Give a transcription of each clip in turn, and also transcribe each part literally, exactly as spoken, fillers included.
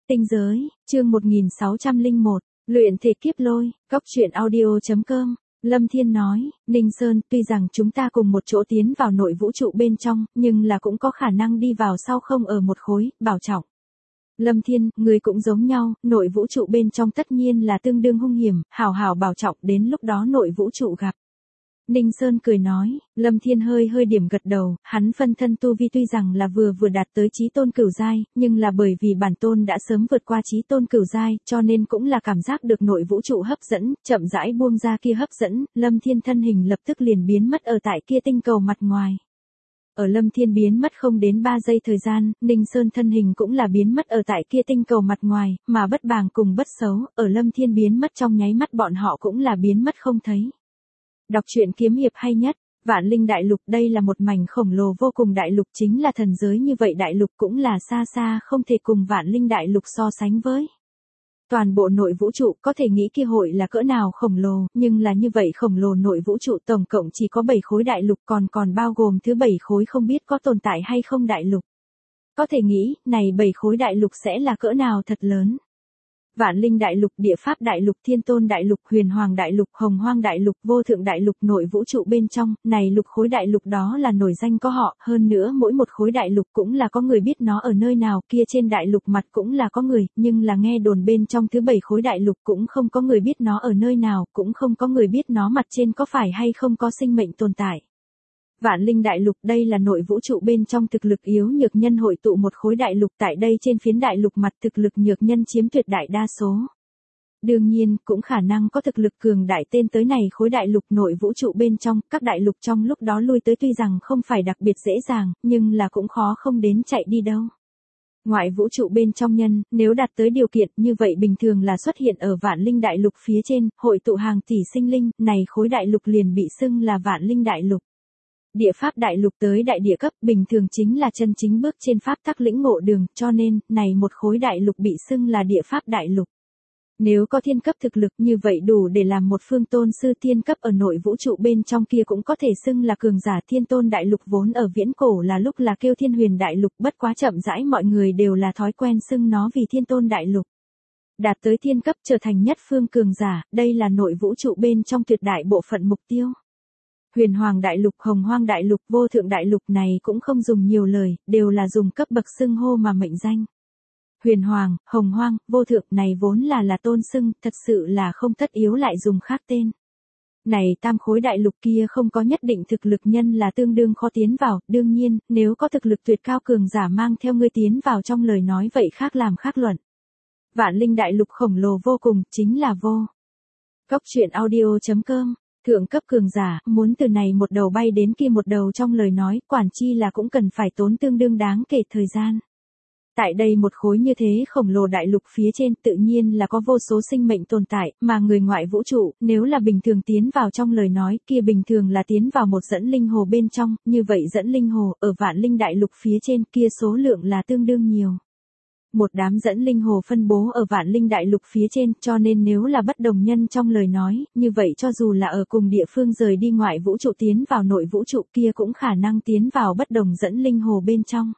Tinh giới, chương một nghìn sáu trăm lẻ một, luyện thể kiếp lôi, góc truyện audio.com. Lâm Thiên nói, Ninh Sơn, tuy rằng chúng ta cùng một chỗ tiến vào nội vũ trụ bên trong, nhưng là cũng có khả năng đi vào sau không ở một khối, bảo trọng. Lâm Thiên, người cũng giống nhau, nội vũ trụ bên trong tất nhiên là tương đương hung hiểm, hảo hảo bảo trọng, đến lúc đó nội vũ trụ gặp. Ninh Sơn cười nói, Lâm Thiên hơi hơi điểm gật đầu, hắn phân thân tu vi tuy rằng là vừa vừa đạt tới chí tôn cửu giai, nhưng là bởi vì bản tôn đã sớm vượt qua chí tôn cửu giai, cho nên cũng là cảm giác được nội vũ trụ hấp dẫn, chậm rãi buông ra kia hấp dẫn, Lâm Thiên thân hình lập tức liền biến mất ở tại kia tinh cầu mặt ngoài. Ở Lâm Thiên biến mất không đến ba giây thời gian, Ninh Sơn thân hình cũng là biến mất ở tại kia tinh cầu mặt ngoài, mà bất bàng cùng bất xấu, ở Lâm Thiên biến mất trong nháy mắt bọn họ cũng là biến mất không thấy. Đọc truyện kiếm hiệp hay nhất, Vạn Linh Đại Lục, đây là một mảnh khổng lồ vô cùng đại lục, chính là thần giới như vậy đại lục cũng là xa xa không thể cùng Vạn Linh Đại Lục so sánh với. Toàn bộ nội vũ trụ có thể nghĩ kia hội là cỡ nào khổng lồ, nhưng là như vậy khổng lồ nội vũ trụ tổng cộng chỉ có bảy khối đại lục, còn còn bao gồm thứ bảy khối không biết có tồn tại hay không đại lục. Có thể nghĩ, này bảy khối đại lục sẽ là cỡ nào thật lớn. Vạn Linh Đại Lục, Địa Pháp Đại Lục, Thiên Tôn Đại Lục, Huyền Hoàng Đại Lục, Hồng Hoang Đại Lục, Vô Thượng Đại Lục, nội vũ trụ bên trong, này lục khối đại lục đó là nổi danh có họ, hơn nữa mỗi một khối đại lục cũng là có người biết nó ở nơi nào, kia trên đại lục mặt cũng là có người, nhưng là nghe đồn bên trong thứ bảy khối đại lục cũng không có người biết nó ở nơi nào, cũng không có người biết nó mặt trên có phải hay không có sinh mệnh tồn tại. Vạn Linh Đại Lục, đây là nội vũ trụ bên trong thực lực yếu nhược nhân hội tụ một khối đại lục, tại đây trên phiến đại lục mặt thực lực nhược nhân chiếm tuyệt đại đa số. Đương nhiên, cũng khả năng có thực lực cường đại tên tới này khối đại lục nội vũ trụ bên trong, các đại lục trong lúc đó lui tới tuy rằng không phải đặc biệt dễ dàng, nhưng là cũng khó không đến chạy đi đâu. Ngoại vũ trụ bên trong nhân, nếu đạt tới điều kiện như vậy bình thường là xuất hiện ở Vạn Linh Đại Lục phía trên, hội tụ hàng tỷ sinh linh, này khối đại lục liền bị xưng là Vạn Linh Đại Lục. Địa Pháp Đại Lục tới đại địa cấp bình thường chính là chân chính bước trên pháp tắc lĩnh ngộ đường, cho nên, này một khối đại lục bị xưng là Địa Pháp Đại Lục. Nếu có thiên cấp thực lực như vậy đủ để làm một phương tôn sư thiên cấp ở nội vũ trụ bên trong kia cũng có thể xưng là cường giả Thiên Tôn Đại Lục, vốn ở viễn cổ là lúc là kêu Thiên Huyền Đại Lục, bất quá chậm rãi mọi người đều là thói quen xưng nó vì Thiên Tôn Đại Lục. Đạt tới thiên cấp trở thành nhất phương cường giả, đây là nội vũ trụ bên trong tuyệt đại bộ phận mục tiêu. Huyền Hoàng Đại Lục, Hồng Hoang Đại Lục, Vô Thượng Đại Lục này cũng không dùng nhiều lời, đều là dùng cấp bậc xưng hô mà mệnh danh. Huyền Hoàng, Hồng Hoang, Vô Thượng này vốn là là tôn xưng, thật sự là không tất yếu lại dùng khác tên. Này tam khối đại lục kia không có nhất định thực lực nhân là tương đương khó tiến vào, đương nhiên, nếu có thực lực tuyệt cao cường giả mang theo ngươi tiến vào trong lời nói vậy khác làm khác luận. Vạn Linh Đại Lục khổng lồ vô cùng, chính là vô. Góc truyện audio.com. Thượng cấp cường giả, muốn từ này một đầu bay đến kia một đầu trong lời nói, quản chi là cũng cần phải tốn tương đương đáng kể thời gian. Tại đây một khối như thế khổng lồ đại lục phía trên tự nhiên là có vô số sinh mệnh tồn tại, mà người ngoại vũ trụ, nếu là bình thường tiến vào trong lời nói, kia bình thường là tiến vào một dẫn linh hồ bên trong, như vậy dẫn linh hồ, ở Vạn Linh Đại Lục phía trên kia số lượng là tương đương nhiều. Một đám dẫn linh hồ phân bố ở Vạn Linh Đại Lục phía trên, cho nên nếu là bất đồng nhân trong lời nói, như vậy cho dù là ở cùng địa phương rời đi ngoại vũ trụ tiến vào nội vũ trụ kia cũng khả năng tiến vào bất đồng dẫn linh hồ bên trong.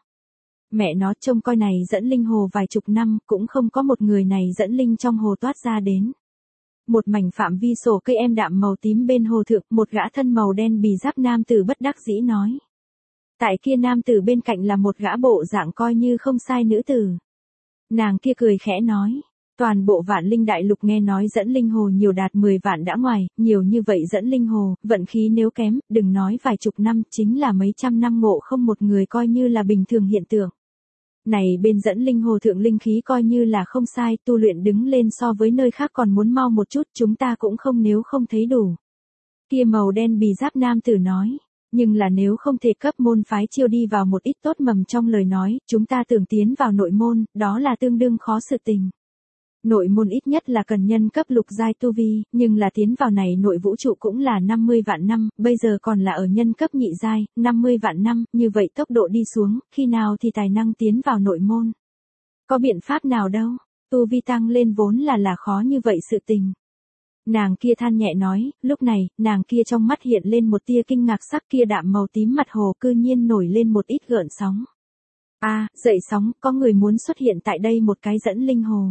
Mẹ nó trông coi này dẫn linh hồ vài chục năm, cũng không có một người này dẫn linh trong hồ toát ra đến. Một mảnh phạm vi sổ cây em đạm màu tím bên hồ thượng, một gã thân màu đen bì giáp nam tử bất đắc dĩ nói. Tại kia nam tử bên cạnh là một gã bộ dạng coi như không sai nữ tử. Nàng kia cười khẽ nói, toàn bộ Vạn Linh Đại Lục nghe nói dẫn linh hồ nhiều đạt mười vạn đã ngoài, nhiều như vậy dẫn linh hồ, vận khí nếu kém, đừng nói vài chục năm, chính là mấy trăm năm ngộ không một người coi như là bình thường hiện tượng. Này bên dẫn linh hồ thượng linh khí coi như là không sai, tu luyện đứng lên so với nơi khác còn muốn mau một chút, chúng ta cũng không nếu không thấy đủ. Kia màu đen bì giáp nam tử nói. Nhưng là nếu không thể cấp môn phái chiêu đi vào một ít tốt mầm trong lời nói, chúng ta tưởng tiến vào nội môn, đó là tương đương khó sự tình. Nội môn ít nhất là cần nhân cấp lục giai tu vi, nhưng là tiến vào này nội vũ trụ cũng là năm mươi vạn năm, bây giờ còn là ở nhân cấp nhị giai, năm mươi vạn năm, như vậy tốc độ đi xuống, khi nào thì tài năng tiến vào nội môn. Có biện pháp nào đâu, tu vi tăng lên vốn là là khó như vậy sự tình. Nàng kia than nhẹ nói, lúc này, nàng kia trong mắt hiện lên một tia kinh ngạc, sắc kia đạm màu tím mặt hồ cư nhiên nổi lên một ít gợn sóng. A, dậy sóng, có người muốn xuất hiện tại đây một cái dẫn linh hồ.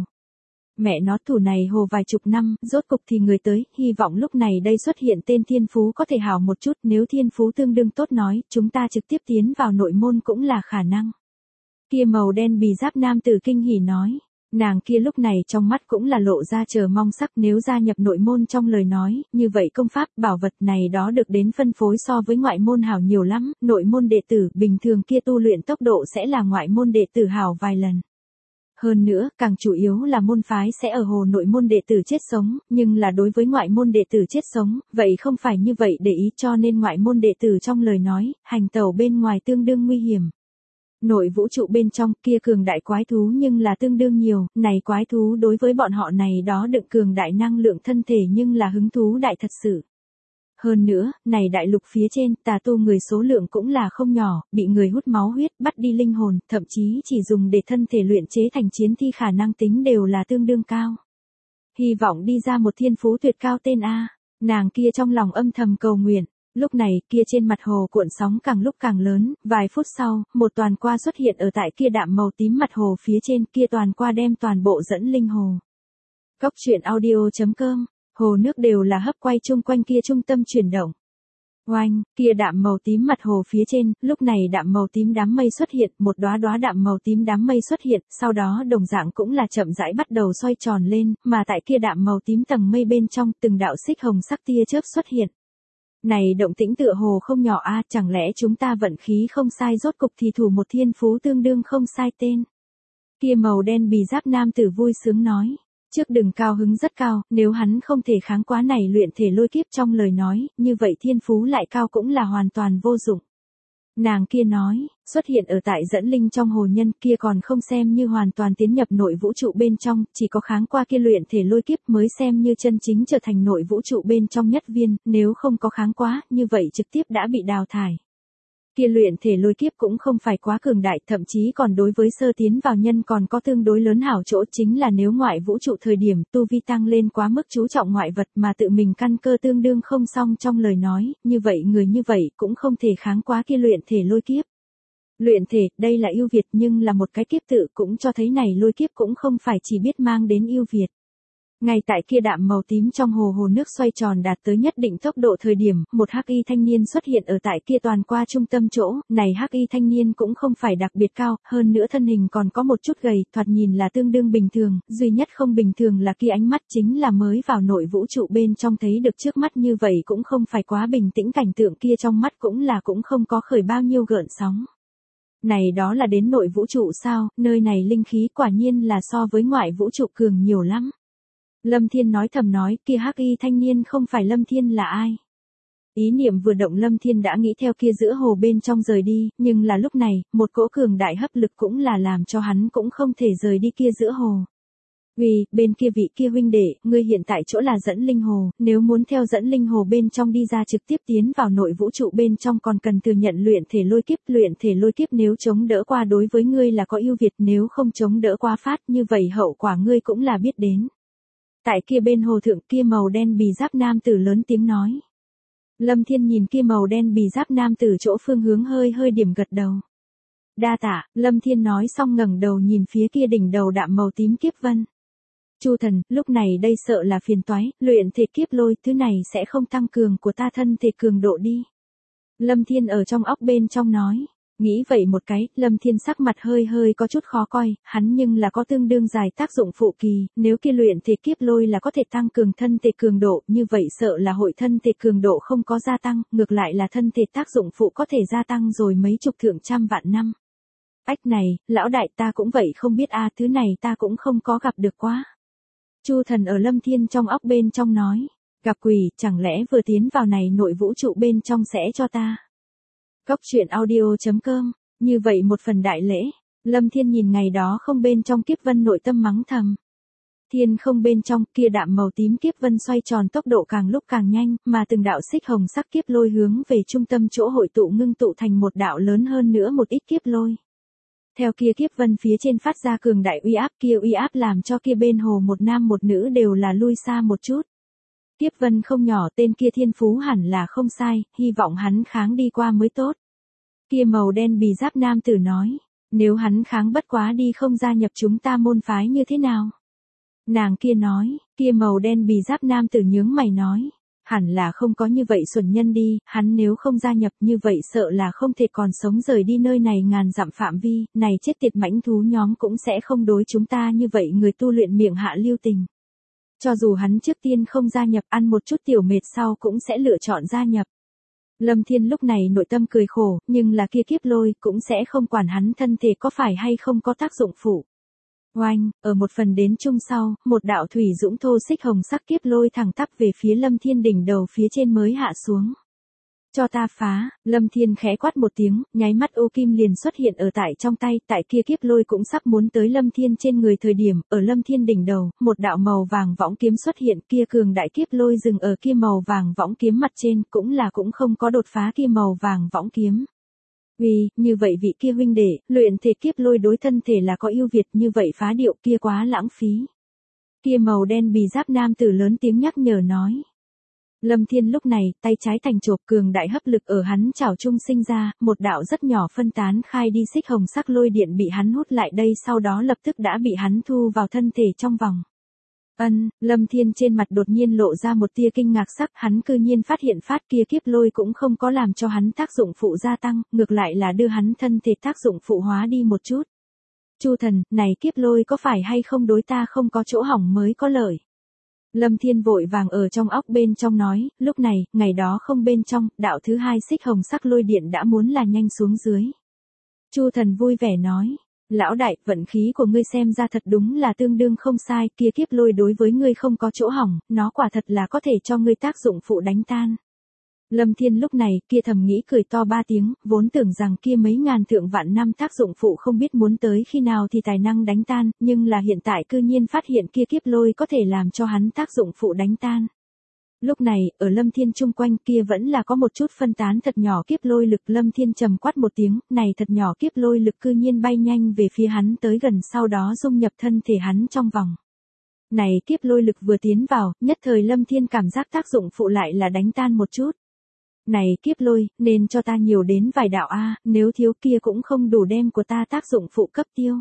Mẹ nó thủ này hồ vài chục năm, rốt cục thì người tới, hy vọng lúc này đây xuất hiện tên thiên phú có thể hảo một chút, nếu thiên phú tương đương tốt nói, chúng ta trực tiếp tiến vào nội môn cũng là khả năng. Kia màu đen bì giáp nam tử kinh hỉ nói, nàng kia lúc này trong mắt cũng là lộ ra chờ mong sắc, nếu gia nhập nội môn trong lời nói, như vậy công pháp, bảo vật này đó được đến phân phối so với ngoại môn hảo nhiều lắm, nội môn đệ tử bình thường kia tu luyện tốc độ sẽ là ngoại môn đệ tử hảo vài lần. Hơn nữa, càng chủ yếu là môn phái sẽ ở hồ nội môn đệ tử chết sống, nhưng là đối với ngoại môn đệ tử chết sống, vậy không phải như vậy để ý, cho nên ngoại môn đệ tử trong lời nói, hành tẩu bên ngoài tương đương nguy hiểm. Nội vũ trụ bên trong kia cường đại quái thú nhưng là tương đương nhiều, này quái thú đối với bọn họ này đó đựng cường đại năng lượng thân thể nhưng là hứng thú đại thật sự. Hơn nữa, này đại lục phía trên, tà tu người số lượng cũng là không nhỏ, bị người hút máu huyết, bắt đi linh hồn, thậm chí chỉ dùng để thân thể luyện chế thành chiến thi khả năng tính đều là tương đương cao. Hy vọng đi ra một thiên phú tuyệt cao tên A, nàng kia trong lòng âm thầm cầu nguyện. Lúc này, kia trên mặt hồ cuộn sóng càng lúc càng lớn, vài phút sau, một toàn qua xuất hiện ở tại kia đạm màu tím mặt hồ phía trên, kia toàn qua đem toàn bộ dẫn linh hồ. Cốc truyện audio chấm com, hồ nước đều là hấp quay chung quanh kia trung tâm chuyển động. Oanh, kia đạm màu tím mặt hồ phía trên, lúc này đạm màu tím đám mây xuất hiện, một đóa đóa đạm màu tím đám mây xuất hiện, sau đó đồng dạng cũng là chậm rãi bắt đầu xoay tròn lên, mà tại kia đạm màu tím tầng mây bên trong, từng đạo xích hồng sắc tia chớp xuất hiện. Này động tĩnh tựa hồ không nhỏ a, chẳng lẽ chúng ta vận khí không sai, rốt cục thì thủ một thiên phú tương đương không sai tên. Kia màu đen bì giáp nam tử vui sướng nói, trước đừng cao hứng rất cao, nếu hắn không thể kháng quá này luyện thể lôi kiếp trong lời nói, như vậy thiên phú lại cao cũng là hoàn toàn vô dụng. Nàng kia nói, xuất hiện ở tại dẫn linh trong hồ nhân kia còn không xem như hoàn toàn tiến nhập nội vũ trụ bên trong, chỉ có kháng qua kia luyện thể lôi kiếp mới xem như chân chính trở thành nội vũ trụ bên trong nhất viên, nếu không có kháng quá, như vậy trực tiếp đã bị đào thải. Kia luyện thể lôi kiếp cũng không phải quá cường đại, thậm chí còn đối với sơ tiến vào nhân còn có tương đối lớn hảo chỗ, chính là nếu ngoại vũ trụ thời điểm tu vi tăng lên quá mức chú trọng ngoại vật mà tự mình căn cơ tương đương không xong trong lời nói, như vậy người như vậy cũng không thể kháng quá kia luyện thể lôi kiếp. Luyện thể, đây là ưu việt nhưng là một cái kiếp tự cũng cho thấy này lôi kiếp cũng không phải chỉ biết mang đến ưu việt. Ngay tại kia đạm màu tím trong hồ hồ nước xoay tròn đạt tới nhất định tốc độ thời điểm, một hắc y thanh niên xuất hiện ở tại kia toàn qua trung tâm chỗ, này hắc y thanh niên cũng không phải đặc biệt cao, hơn nữa thân hình còn có một chút gầy, thoạt nhìn là tương đương bình thường, duy nhất không bình thường là kia ánh mắt chính là mới vào nội vũ trụ bên trong thấy được trước mắt như vậy cũng không phải quá bình tĩnh, cảnh tượng kia trong mắt cũng là cũng không có khởi bao nhiêu gợn sóng. Này đó là đến nội vũ trụ sao, nơi này linh khí quả nhiên là so với ngoại vũ trụ cường nhiều lắm. Lâm Thiên nói thầm nói, kia hắc y thanh niên không phải Lâm Thiên là ai. Ý niệm vừa động Lâm Thiên đã nghĩ theo kia giữa hồ bên trong rời đi, nhưng là lúc này, một cỗ cường đại hấp lực cũng là làm cho hắn cũng không thể rời đi kia giữa hồ. Vì, bên kia vị kia huynh đệ, ngươi hiện tại chỗ là dẫn linh hồ, nếu muốn theo dẫn linh hồ bên trong đi ra trực tiếp tiến vào nội vũ trụ bên trong còn cần thừa nhận luyện thể lôi kiếp, luyện thể lôi kiếp nếu chống đỡ qua đối với ngươi là có ưu việt, nếu không chống đỡ qua phát như vậy hậu quả ngươi cũng là biết đến. Tại kia bên hồ thượng kia màu đen bì giáp nam tử lớn tiếng nói. Lâm Thiên nhìn kia màu đen bì giáp nam tử chỗ phương hướng hơi hơi điểm gật đầu. Đa tạ, Lâm Thiên nói xong ngẩng đầu nhìn phía kia đỉnh đầu đạm màu tím kiếp vân. Chu thần, lúc này đây sợ là phiền toái, luyện thể kiếp lôi, thứ này sẽ không tăng cường của ta thân thể cường độ đi. Lâm Thiên ở trong óc bên trong nói. Nghĩ vậy một cái, Lâm Thiên sắc mặt hơi hơi có chút khó coi, hắn nhưng là có tương đương dài tác dụng phụ kỳ, nếu kia luyện thể kiếp lôi là có thể tăng cường thân thể cường độ, như vậy sợ là hội thân thể cường độ không có gia tăng, ngược lại là thân thể tác dụng phụ có thể gia tăng rồi mấy chục thượng trăm vạn năm. Ách này, lão đại ta cũng vậy không biết a, thứ này ta cũng không có gặp được quá. Chu thần ở Lâm Thiên trong óc bên trong nói, gặp quỷ, chẳng lẽ vừa tiến vào này nội vũ trụ bên trong sẽ cho ta. Cốc truyện audio chấm com, như vậy một phần đại lễ, Lâm Thiên nhìn ngày đó không bên trong kiếp vân nội tâm mắng thầm. Thiên không bên trong kia đạm màu tím kiếp vân xoay tròn tốc độ càng lúc càng nhanh, mà từng đạo xích hồng sắc kiếp lôi hướng về trung tâm chỗ hội tụ ngưng tụ thành một đạo lớn hơn nữa một ít kiếp lôi. Theo kia kiếp vân phía trên phát ra cường đại uy áp, kia uy áp làm cho kia bên hồ một nam một nữ đều là lui xa một chút. Kiếp vân không nhỏ, tên kia thiên phú hẳn là không sai, hy vọng hắn kháng đi qua mới tốt. Kia màu đen bì giáp nam tử nói, Nếu hắn kháng bất quá đi không gia nhập chúng ta môn phái như thế nào? Nàng kia nói, kia màu đen bì giáp nam tử nhướng mày nói. Hẳn là không có như vậy xuẩn nhân đi, hắn nếu không gia nhập như vậy sợ là không thể còn sống rời đi nơi này ngàn dặm phạm vi, này chết tiệt mãnh thú nhóm cũng sẽ không đối chúng ta như vậy người tu luyện miệng hạ lưu tình. Cho dù hắn trước tiên không gia nhập ăn một chút tiểu mệt sau cũng sẽ lựa chọn gia nhập. Lâm Thiên lúc này nội tâm cười khổ, nhưng là kia kiếp lôi cũng sẽ không quản hắn thân thể có phải hay không có tác dụng phụ. Oanh, ở một phần đến chung sau, một đạo thủy dũng thô xích hồng sắc kiếp lôi thẳng tắp về phía Lâm Thiên đỉnh đầu phía trên mới hạ xuống. Cho ta phá, Lâm Thiên khẽ quát một tiếng, nháy mắt ô kim liền xuất hiện ở tại trong tay, tại kia kiếp lôi cũng sắp muốn tới Lâm Thiên trên người thời điểm, ở Lâm Thiên đỉnh đầu, một đạo màu vàng võng kiếm xuất hiện, kia cường đại kiếp lôi dừng ở kia màu vàng võng kiếm mặt trên, cũng là cũng không có đột phá kia màu vàng võng kiếm. Vì, như vậy vị kia huynh đệ, luyện thể kiếp lôi đối thân thể là có ưu việt, như vậy phá điệu kia quá lãng phí. Kia màu đen bì giáp nam tử lớn tiếng nhắc nhở nói. Lâm Thiên lúc này, tay trái thành chộp cường đại hấp lực ở hắn chảo trung sinh ra, một đạo rất nhỏ phân tán khai đi xích hồng sắc lôi điện bị hắn hút lại đây sau đó lập tức đã bị hắn thu vào thân thể trong vòng. Ân, Lâm Thiên trên mặt đột nhiên lộ ra một tia kinh ngạc sắc, hắn cư nhiên phát hiện phát kia kiếp lôi cũng không có làm cho hắn tác dụng phụ gia tăng, ngược lại là đưa hắn thân thể tác dụng phụ hóa đi một chút. Chu thần, này kiếp lôi có phải hay không đối ta không có chỗ hỏng mới có lợi. Lâm Thiên vội vàng ở trong óc bên trong nói, lúc này, ngày đó không bên trong, đạo thứ hai xích hồng sắc lôi điện đã muốn là nhanh xuống dưới. Chu thần vui vẻ nói. Lão đại, vận khí của ngươi xem ra thật đúng là tương đương không sai, kia kiếp lôi đối với ngươi không có chỗ hỏng, nó quả thật là có thể cho ngươi tác dụng phụ đánh tan. Lâm Thiên lúc này, kia thầm nghĩ cười to ba tiếng, vốn tưởng rằng kia mấy ngàn thượng vạn năm tác dụng phụ không biết muốn tới khi nào thì tài năng đánh tan, nhưng là hiện tại cư nhiên phát hiện kia kiếp lôi có thể làm cho hắn tác dụng phụ đánh tan. Lúc này, ở Lâm Thiên chung quanh kia vẫn là có một chút phân tán thật nhỏ kiếp lôi lực. Lâm Thiên trầm quát một tiếng, này thật nhỏ kiếp lôi lực cư nhiên bay nhanh về phía hắn tới gần sau đó dung nhập thân thể hắn trong vòng. Này kiếp lôi lực vừa tiến vào, nhất thời Lâm Thiên cảm giác tác dụng phụ lại là đánh tan một chút. Này kiếp lôi, nên cho ta nhiều đến vài đạo A, nếu thiếu kia cũng không đủ đem của ta tác dụng phụ cấp tiêu.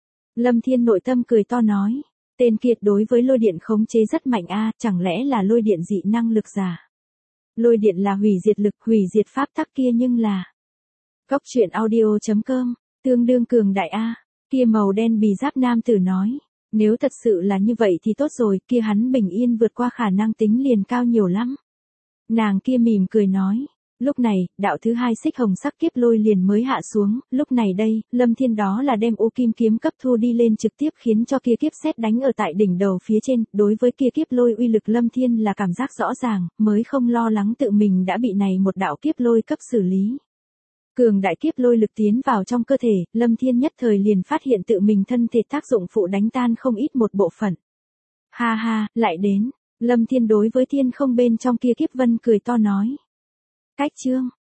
Lâm Thiên nội tâm cười to nói. Tên kiệt đối với lôi điện khống chế rất mạnh a, chẳng lẽ là lôi điện dị năng lực giả. Lôi điện là hủy diệt lực, hủy diệt pháp tắc kia nhưng là. Cốc truyện audio chấm com, tương đương cường đại a, kia màu đen bì giáp nam tử nói. Nếu thật sự là như vậy thì tốt rồi, kia hắn bình yên vượt qua khả năng tính liền cao nhiều lắm. Nàng kia mỉm cười nói. Lúc này, đạo thứ hai xích hồng sắc kiếp lôi liền mới hạ xuống, lúc này đây, Lâm Thiên đó là đem ô kim kiếm cấp thu đi lên trực tiếp khiến cho kia kiếp sét đánh ở tại đỉnh đầu phía trên, đối với kia kiếp lôi uy lực Lâm Thiên là cảm giác rõ ràng, mới không lo lắng tự mình đã bị này một đạo kiếp lôi cấp xử lý. Cường đại kiếp lôi lực tiến vào trong cơ thể, Lâm Thiên nhất thời liền phát hiện tự mình thân thể tác dụng phụ đánh tan không ít một bộ phận. Ha ha, lại đến, Lâm Thiên đối với thiên không bên trong kia kiếp vân cười to nói. Cách chương